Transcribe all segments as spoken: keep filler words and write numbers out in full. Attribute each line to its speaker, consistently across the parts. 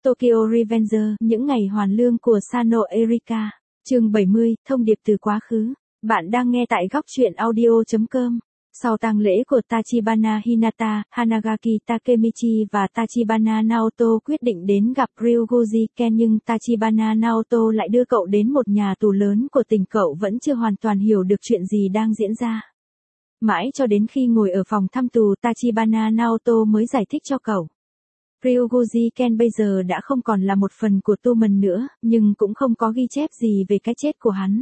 Speaker 1: Tokyo Revenger, những ngày hoàn lương của Sano Erika. Chương bảy mươi, thông điệp từ quá khứ. Bạn đang nghe tại góc truyện audio chấm com. Sau tang lễ của Tachibana Hinata, Hanagaki Takemichi và Tachibana Naoto quyết định đến gặp Ryuguji Ken, nhưng Tachibana Naoto lại đưa cậu đến một nhà tù lớn của tỉnh. Cậu vẫn chưa hoàn toàn hiểu được chuyện gì đang diễn ra. Mãi cho đến khi ngồi ở phòng thăm tù, Tachibana Naoto mới giải thích cho cậu. Ryuguji Ken bây giờ đã không còn là một phần của Toman nữa, nhưng cũng không có ghi chép gì về cái chết của hắn.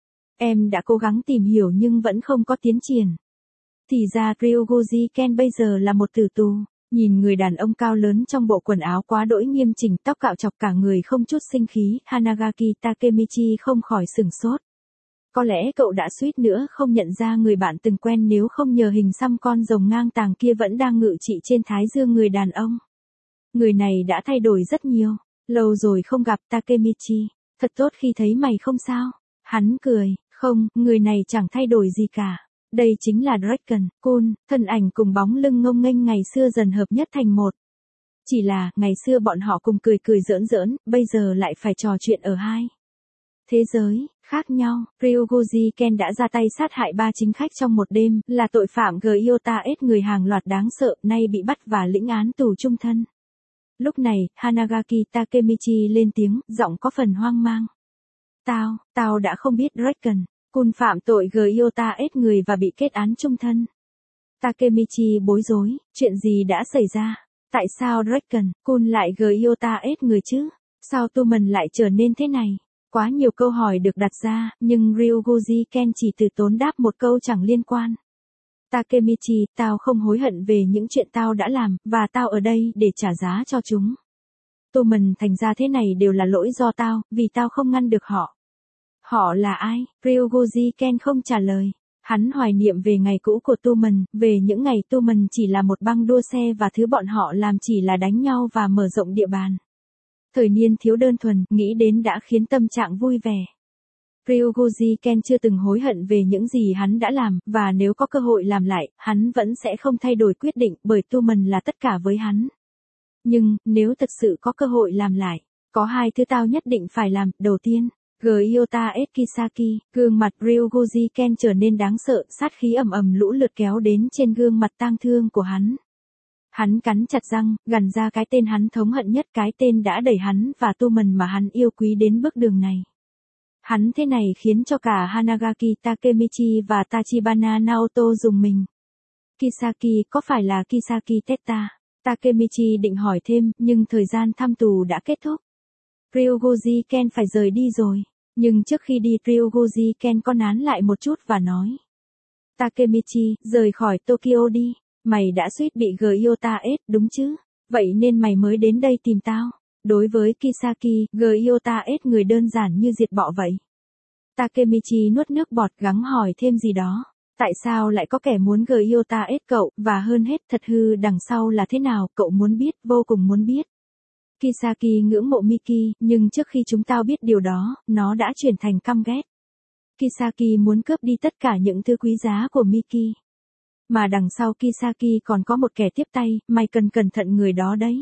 Speaker 1: Em đã cố gắng tìm hiểu nhưng vẫn không có tiến triển. Thì ra Ryuguji Ken bây giờ là một tử tù. Nhìn người đàn ông cao lớn trong bộ quần áo quá đỗi nghiêm chỉnh, tóc cạo chọc, cả người không chút sinh khí, Hanagaki Takemichi không khỏi sửng sốt. Có lẽ cậu đã suýt nữa không nhận ra người bạn từng quen nếu không nhờ hình xăm con rồng ngang tàng kia vẫn đang ngự trị trên thái dương người đàn ông. Người này đã thay đổi rất nhiều. Lâu rồi không gặp Takemichi. Thật tốt khi thấy mày không sao. Hắn cười. Không, người này chẳng thay đổi gì cả. Đây chính là Draken, Kun, thân ảnh cùng bóng lưng ngông nghênh ngày xưa dần hợp nhất thành một. Chỉ là, ngày xưa bọn họ cùng cười cười giỡn giỡn, bây giờ lại phải trò chuyện ở hai thế giới khác nhau. Ryuguji Ken đã ra tay sát hại ba chính khách trong một đêm, là tội phạm Gyota S, người hàng loạt đáng sợ, nay bị bắt và lĩnh án tù chung thân. Lúc này, Hanagaki Takemichi lên tiếng, giọng có phần hoang mang. Tao, tao đã không biết Draken, Kun phạm tội Gyota S người và bị kết án chung thân. Takemichi bối rối, chuyện gì đã xảy ra? Tại sao Draken, Kun lại Gyota S người chứ? Sao Toman lại trở nên thế này? Quá nhiều câu hỏi được đặt ra, nhưng Ryuguji Ken chỉ từ tốn đáp một câu chẳng liên quan. Takemichi, tao không hối hận về những chuyện tao đã làm, và tao ở đây để trả giá cho chúng. Toman thành ra thế này đều là lỗi do tao, vì tao không ngăn được họ. Họ là ai? Ryuguji Ken không trả lời. Hắn hoài niệm về ngày cũ của Toman, về những ngày Toman chỉ là một băng đua xe và thứ bọn họ làm chỉ là đánh nhau và mở rộng địa bàn. Thời niên thiếu đơn thuần, nghĩ đến đã khiến tâm trạng vui vẻ. Ryuguji Ken chưa từng hối hận về những gì hắn đã làm, và nếu có cơ hội làm lại, hắn vẫn sẽ không thay đổi quyết định, bởi Toman là tất cả với hắn. Nhưng, nếu thật sự có cơ hội làm lại, có hai thứ tao nhất định phải làm. Đầu tiên, Gyota S Kisaki. Gương mặt Ryuguji Ken trở nên đáng sợ, sát khí ầm ầm lũ lượt kéo đến trên gương mặt tang thương của hắn. Hắn cắn chặt răng, gằn ra cái tên hắn thống hận nhất, cái tên đã đẩy hắn và Toman mà hắn yêu quý đến bước đường này. Hắn thế này khiến cho cả Hanagaki Takemichi và Tachibana Naoto rùng mình. Kisaki, có phải là Kisaki Teta? Takemichi định hỏi thêm, nhưng thời gian thăm tù đã kết thúc. Ryuguji Ken phải rời đi rồi. Nhưng trước khi đi, Ryuguji Ken có nán lại một chút và nói. Takemichi, rời khỏi Tokyo đi. Mày đã suýt bị Gyota S, đúng chứ? Vậy nên mày mới đến đây tìm tao. Đối với Kisaki, Gyota S người đơn giản như diệt bọ vậy. Takemichi nuốt nước bọt, gắng hỏi thêm gì đó. Tại sao lại có kẻ muốn Gyota S cậu, và hơn hết thật hư đằng sau là thế nào, cậu muốn biết, vô cùng muốn biết. Kisaki ngưỡng mộ Miki, nhưng trước khi chúng tao biết điều đó, nó đã chuyển thành căm ghét. Kisaki muốn cướp đi tất cả những thứ quý giá của Miki. Mà đằng sau Kisaki còn có một kẻ tiếp tay, mày cần cẩn thận người đó đấy.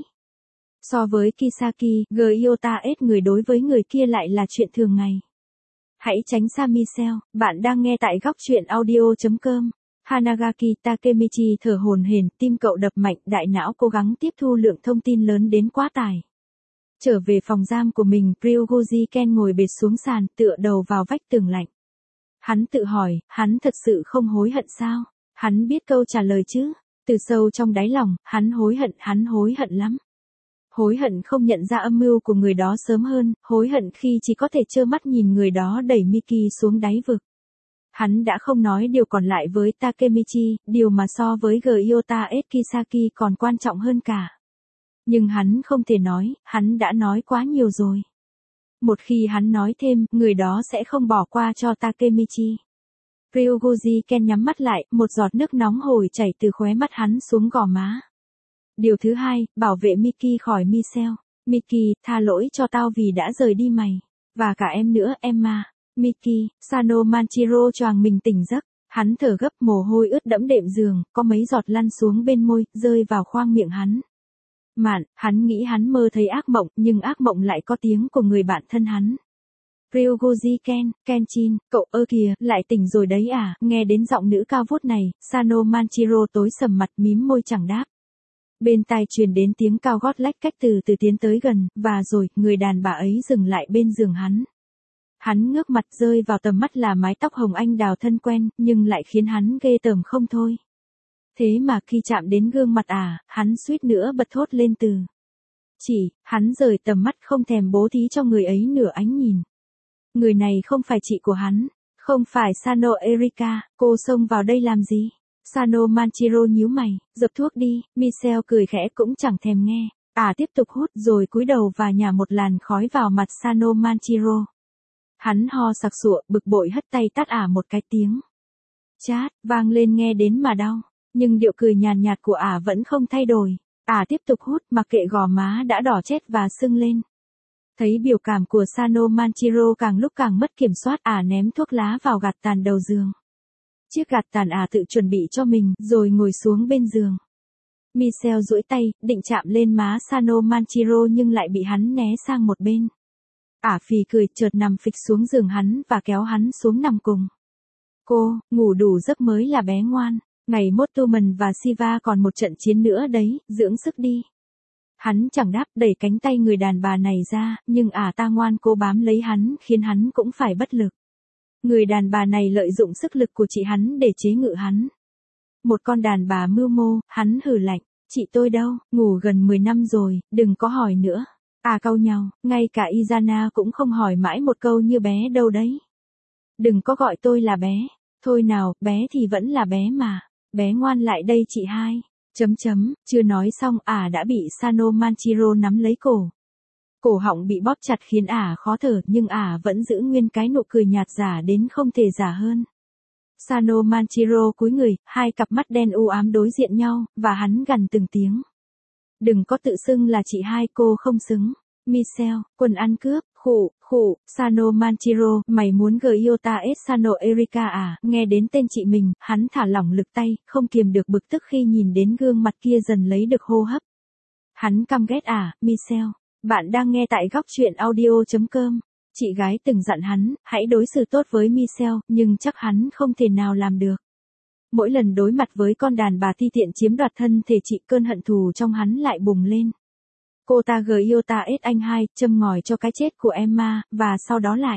Speaker 1: So với Kisaki, Gyota S người đối với người kia lại là chuyện thường ngày. Hãy tránh xa Michelle, bạn đang nghe tại góc truyện audio chấm com. Hanagaki Takemichi thở hổn hển, tim cậu đập mạnh, đại não cố gắng tiếp thu lượng thông tin lớn đến quá tải. Trở về phòng giam của mình, Ryuguji Ken ngồi bệt xuống sàn, tựa đầu vào vách tường lạnh. Hắn tự hỏi, hắn thật sự không hối hận sao? Hắn biết câu trả lời chứ? Từ sâu trong đáy lòng, hắn hối hận, hắn hối hận lắm. Hối hận không nhận ra âm mưu của người đó sớm hơn, hối hận khi chỉ có thể trơ mắt nhìn người đó đẩy Miki xuống đáy vực. Hắn đã không nói điều còn lại với Takemichi, điều mà so với Gyota S Kisaki còn quan trọng hơn cả. Nhưng hắn không thể nói, hắn đã nói quá nhiều rồi. Một khi hắn nói thêm, người đó sẽ không bỏ qua cho Takemichi. Ryuguji Ken nhắm mắt lại, một giọt nước nóng hổi chảy từ khóe mắt hắn xuống gò má. Điều thứ hai, bảo vệ Miki khỏi Michelle. Miki, tha lỗi cho tao vì đã rời đi mày. Và cả em nữa, Emma. Miki, Sano Manchiro choàng mình tỉnh giấc. Hắn thở gấp, mồ hôi ướt đẫm đệm giường, có mấy giọt lăn xuống bên môi, rơi vào khoang miệng hắn. Mạn, hắn nghĩ hắn mơ thấy ác mộng, nhưng ác mộng lại có tiếng của người bạn thân hắn. Ryogoji Ken, Kenshin, cậu ơ kìa, lại tỉnh rồi đấy à, nghe đến giọng nữ cao vút này, Sano Manchiro tối sầm mặt mím môi chẳng đáp. Bên tai truyền đến tiếng cao gót lách cách từ từ tiến tới gần, và rồi, người đàn bà ấy dừng lại bên giường hắn. Hắn ngước mặt rơi vào tầm mắt là mái tóc hồng anh đào thân quen, nhưng lại khiến hắn ghê tởm không thôi. Thế mà khi chạm đến gương mặt à, hắn suýt nữa bật thốt lên từ. Chỉ, hắn rời tầm mắt không thèm bố thí cho người ấy nửa ánh nhìn. Người này không phải chị của hắn, không phải Sano Erika, cô xông vào đây làm gì? Sano Manchiro nhíu mày, dập thuốc đi, Michelle cười khẽ cũng chẳng thèm nghe. À tiếp tục hút rồi cúi đầu và nhả một làn khói vào mặt Sano Manchiro. Hắn ho sặc sụa, bực bội hất tay tát ả một cái tiếng. Chát, vang lên nghe đến mà đau, nhưng điệu cười nhàn nhạt của ả vẫn không thay đổi. Ả tiếp tục hút mặc kệ gò má đã đỏ chét và sưng lên. Thấy biểu cảm của Sano Manchiro càng lúc càng mất kiểm soát, ả ném thuốc lá vào gạt tàn đầu giường. Chiếc gạt tàn ả tự chuẩn bị cho mình, rồi ngồi xuống bên giường. Michelle duỗi tay, định chạm lên má Sano Manchiro nhưng lại bị hắn né sang một bên. Ả phì cười, chợt nằm phịch xuống giường hắn và kéo hắn xuống nằm cùng. Cô, ngủ đủ giấc mới là bé ngoan, ngày mốt Tumen và Siva còn một trận chiến nữa đấy, dưỡng sức đi. Hắn chẳng đáp, đẩy cánh tay người đàn bà này ra, nhưng ả ta ngoan cố bám lấy hắn, khiến hắn cũng phải bất lực. Người đàn bà này lợi dụng sức lực của chị hắn để chế ngự hắn. Một con đàn bà mưu mô, hắn hừ lạnh, chị tôi đâu, ngủ gần mười năm rồi, đừng có hỏi nữa. À cau nhau, ngay cả Izana cũng không hỏi mãi một câu như bé đâu đấy. Đừng có gọi tôi là bé, thôi nào, bé thì vẫn là bé mà, bé ngoan lại đây chị hai. Chấm chấm, chưa nói xong ả đã bị Sano Manchiro nắm lấy cổ. Cổ họng bị bóp chặt khiến ả khó thở nhưng ả vẫn giữ nguyên cái nụ cười nhạt giả đến không thể giả hơn. Sano Manchiro cúi người, hai cặp mắt đen u ám đối diện nhau, và hắn gằn từng tiếng. Đừng có tự xưng là chị hai, cô không xứng. Michelle, quần ăn cướp, khụ, khụ, Sano Manchiro, mày muốn Gyota S Sano Erika à, nghe đến tên chị mình, hắn thả lỏng lực tay, không kiềm được bực tức khi nhìn đến gương mặt kia dần lấy được hô hấp. Hắn căm ghét à, Michelle, bạn đang nghe tại góc truyện audio chấm com. Chị gái từng dặn hắn, hãy đối xử tốt với Michelle, nhưng chắc hắn không thể nào làm được. Mỗi lần đối mặt với con đàn bà ti tiện chiếm đoạt thân thể chị, cơn hận thù trong hắn lại bùng lên. Cô ta Gyota S anh hai, châm ngòi cho cái chết của Emma, và sau đó lại.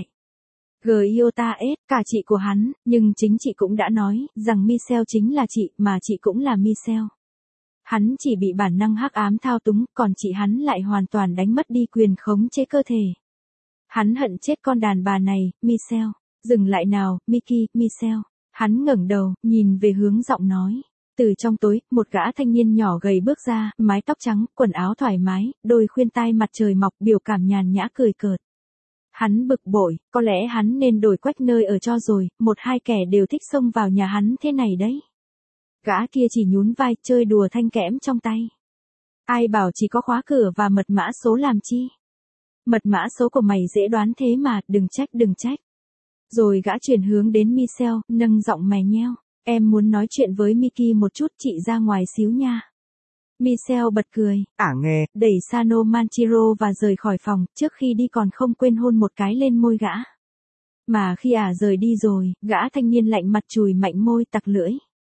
Speaker 1: Gyota S, cả chị của hắn, nhưng chính chị cũng đã nói, rằng Michelle chính là chị, mà chị cũng là Michelle. Hắn chỉ bị bản năng hắc ám thao túng, còn chị hắn lại hoàn toàn đánh mất đi quyền khống chế cơ thể. Hắn hận chết con đàn bà này, Michelle. Dừng lại nào, Mickey, Michelle. Hắn ngẩng đầu, nhìn về hướng giọng nói. Từ trong tối, một gã thanh niên nhỏ gầy bước ra, mái tóc trắng, quần áo thoải mái, đôi khuyên tai mặt trời mọc, biểu cảm nhàn nhã cười cợt. Hắn bực bội, có lẽ hắn nên đổi quách nơi ở cho rồi, một hai kẻ đều thích xông vào nhà hắn thế này đấy. Gã kia chỉ nhún vai, chơi đùa thanh kẽm trong tay. Ai bảo chỉ có khóa cửa và mật mã số làm chi? Mật mã số của mày dễ đoán thế mà, đừng trách đừng trách. Rồi gã chuyển hướng đến Michelle, nâng giọng mè nheo. Em muốn nói chuyện với Mickey một chút, chị ra ngoài xíu nha. Michelle bật cười, ả nghe, đẩy Sano Manchiro và rời khỏi phòng, trước khi đi còn không quên hôn một cái lên môi gã. Mà khi ả rời đi rồi, gã thanh niên lạnh mặt chùi mạnh môi tặc lưỡi.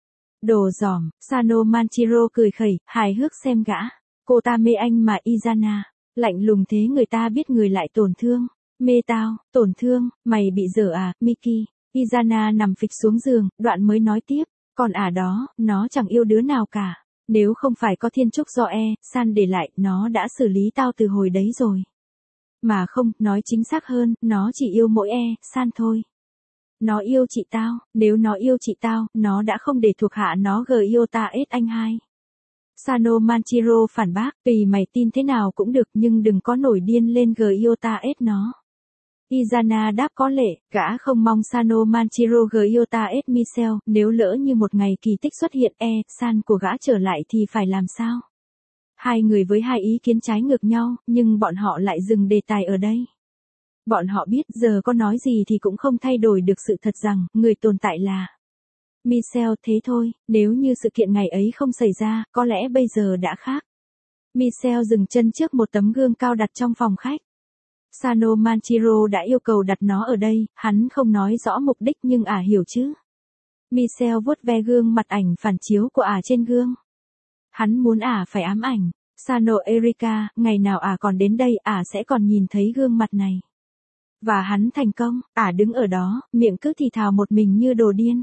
Speaker 1: Đồ giỏm, Sano Manchiro cười khẩy, hài hước xem gã. Cô ta mê anh mà Izana, lạnh lùng thế người ta biết người lại tổn thương. Mê tao, tổn thương, mày bị dở à, Mickey. Izana nằm phịch xuống giường, đoạn mới nói tiếp, còn ả đó, nó chẳng yêu đứa nào cả. Nếu không phải có thiên trúc do e, san để lại, nó đã xử lý tao từ hồi đấy rồi. Mà không, nói chính xác hơn, nó chỉ yêu mỗi e, san thôi. Nó yêu chị tao, nếu nó yêu chị tao, nó đã không để thuộc hạ nó Gyota S anh hai. Sano Manchiro phản bác, tùy mày tin thế nào cũng được nhưng đừng có nổi điên lên Gyota S nó. Izana đáp có lệ, gã không mong Sano Manchiro Gyota S Michelle, nếu lỡ như một ngày kỳ tích xuất hiện e, san của gã trở lại thì phải làm sao? Hai người với hai ý kiến trái ngược nhau, nhưng bọn họ lại dừng đề tài ở đây. Bọn họ biết giờ có nói gì thì cũng không thay đổi được sự thật rằng, người tồn tại là Michelle. Thế thôi, nếu như sự kiện ngày ấy không xảy ra, có lẽ bây giờ đã khác. Michelle dừng chân trước một tấm gương cao đặt trong phòng khách. Sano Manchiro đã yêu cầu đặt nó ở đây, hắn không nói rõ mục đích nhưng ả hiểu chứ. Michelle vuốt ve gương mặt ảnh phản chiếu của ả trên gương. Hắn muốn ả phải ám ảnh. Sano Erika, ngày nào ả còn đến đây ả sẽ còn nhìn thấy gương mặt này. Và hắn thành công, ả đứng ở đó, miệng cứ thì thào một mình như đồ điên.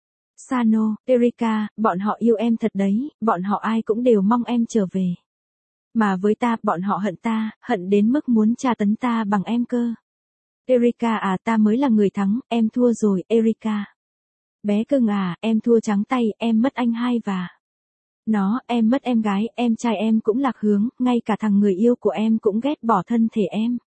Speaker 1: Sano, Erika, bọn họ yêu em thật đấy, bọn họ ai cũng đều mong em trở về. Mà với ta, bọn họ hận ta, hận đến mức muốn tra tấn ta bằng em cơ. Erika à, ta mới là người thắng, em thua rồi, Erika. Bé cưng à, em thua trắng tay, em mất anh hai và... Nó, em mất em gái, em trai em cũng lạc hướng, ngay cả thằng người yêu của em cũng ghét bỏ thân thể em.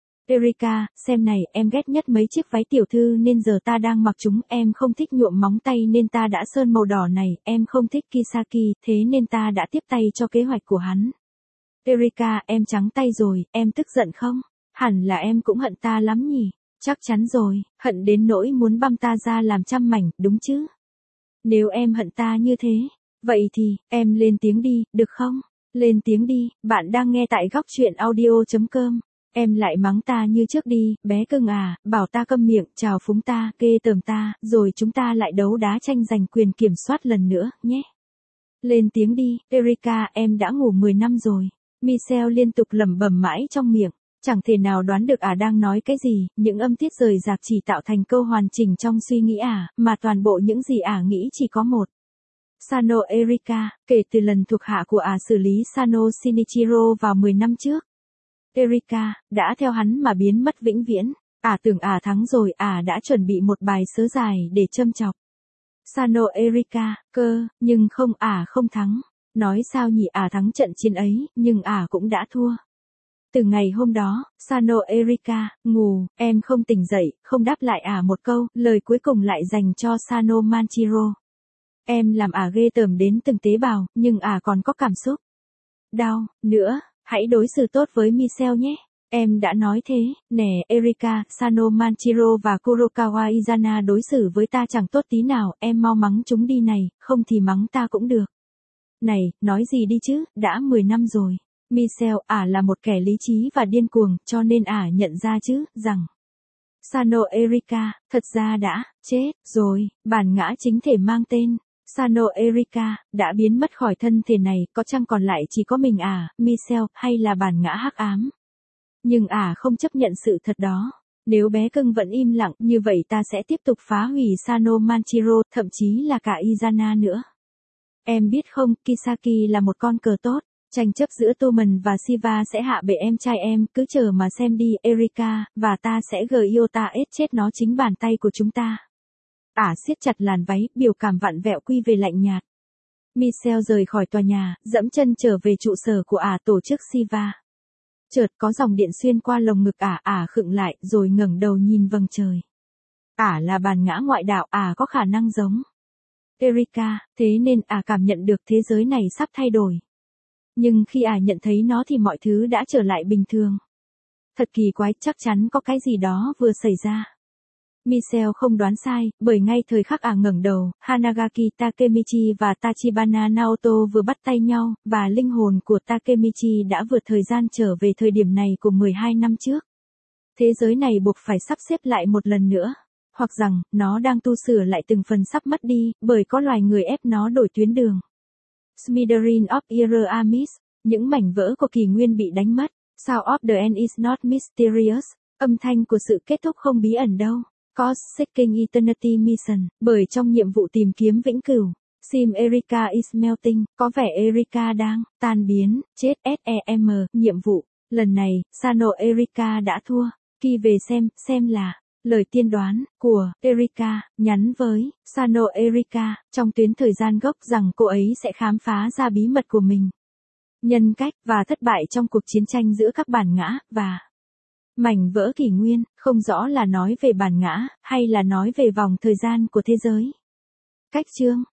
Speaker 1: Erika, xem này, em ghét nhất mấy chiếc váy tiểu thư nên giờ ta đang mặc chúng, em không thích nhuộm móng tay nên ta đã sơn màu đỏ này, em không thích Kisaki, thế nên ta đã tiếp tay cho kế hoạch của hắn. Erika, em trắng tay rồi, em tức giận không? Hẳn là em cũng hận ta lắm nhỉ? Chắc chắn rồi, hận đến nỗi muốn băm ta ra làm trăm mảnh, đúng chứ? Nếu em hận ta như thế, vậy thì, em lên tiếng đi, được không? Lên tiếng đi, bạn đang nghe tại góc chuyện audio chấm com. Em lại mắng ta như trước đi, bé cưng à, bảo ta câm miệng, chào phúng ta, kê tởm ta, rồi chúng ta lại đấu đá tranh giành quyền kiểm soát lần nữa, nhé. Lên tiếng đi, Erika, em đã ngủ mười năm rồi. Michelle liên tục lẩm bẩm mãi trong miệng, chẳng thể nào đoán được ả đang nói cái gì, những âm tiết rời rạc chỉ tạo thành câu hoàn chỉnh trong suy nghĩ ả, mà toàn bộ những gì ả nghĩ chỉ có một. Sano Erika, kể từ lần thuộc hạ của ả xử lý Sano Shinichiro vào mười năm trước. Erika, đã theo hắn mà biến mất vĩnh viễn, ả tưởng ả thắng rồi, ả đã chuẩn bị một bài sớ dài để châm chọc. Sano Erika, cơ, nhưng không, ả không thắng. Nói sao nhỉ, ả thắng trận chiến ấy, nhưng ả cũng đã thua. Từ ngày hôm đó, Sano Erika, ngủ, em không tỉnh dậy, không đáp lại ả một câu, lời cuối cùng lại dành cho Sano Manchiro. Em làm ả ghê tởm đến từng tế bào, nhưng ả còn có cảm xúc. Đau, nữa, hãy đối xử tốt với Michelle nhé. Em đã nói thế, nè, Erika, Sano Manchiro và Kurokawa Izana đối xử với ta chẳng tốt tí nào, em mau mắng chúng đi này, không thì mắng ta cũng được. Này, nói gì đi chứ, đã mười năm rồi. Michelle, ả là một kẻ lý trí và điên cuồng, cho nên ả nhận ra chứ, rằng Sano Erika, thật ra đã, chết, rồi, bản ngã chính thể mang tên Sano Erika, đã biến mất khỏi thân thể này, có chăng còn lại chỉ có mình ả, Michelle, hay là bản ngã hắc ám. Nhưng ả không chấp nhận sự thật đó. Nếu bé cưng vẫn im lặng, như vậy ta sẽ tiếp tục phá hủy Sano Manchiro, thậm chí là cả Izana nữa. Em biết không, Kisaki là một con cờ tốt, tranh chấp giữa Toman và Shiva sẽ hạ bệ em trai em, cứ chờ mà xem đi, Erika, và ta sẽ Gyota ết chết nó chính bàn tay của chúng ta. Ả siết chặt làn váy, biểu cảm vặn vẹo quy về lạnh nhạt. Michelle rời khỏi tòa nhà, dẫm chân trở về trụ sở của ả tổ chức Shiva. Chợt có dòng điện xuyên qua lồng ngực ả, ả khựng lại, rồi ngẩng đầu nhìn vầng trời. Ả là bản ngã ngoại đạo, ả có khả năng giống Erika, thế nên ả cảm nhận được thế giới này sắp thay đổi. Nhưng khi ả nhận thấy nó thì mọi thứ đã trở lại bình thường. Thật kỳ quái, chắc chắn có cái gì đó vừa xảy ra. Michelle không đoán sai, bởi ngay thời khắc ả ngẩng đầu, Hanagaki Takemichi và Tachibana Naoto vừa bắt tay nhau, và linh hồn của Takemichi đã vượt thời gian trở về thời điểm này của mười hai năm trước. Thế giới này buộc phải sắp xếp lại một lần nữa. Hoặc rằng, nó đang tu sửa lại từng phần sắp mất đi, bởi có loài người ép nó đổi tuyến đường. Smithereens of Era Amis, những mảnh vỡ của kỷ nguyên bị đánh mất. Sound of the end is not mysterious, âm thanh của sự kết thúc không bí ẩn đâu. Cause Seeking Eternity Mission, bởi trong nhiệm vụ tìm kiếm vĩnh cửu. Sim Erika is melting, có vẻ Erika đang tan biến, chết sem, nhiệm vụ. Lần này, Sano Erika đã thua. Khi về xem, xem là lời tiên đoán của Erika nhắn với Sano Erika trong tuyến thời gian gốc rằng cô ấy sẽ khám phá ra bí mật của mình, nhân cách và thất bại trong cuộc chiến tranh giữa các bản ngã và mảnh vỡ kỷ nguyên, không rõ là nói về bản ngã hay là nói về vòng thời gian của thế giới. Cách chương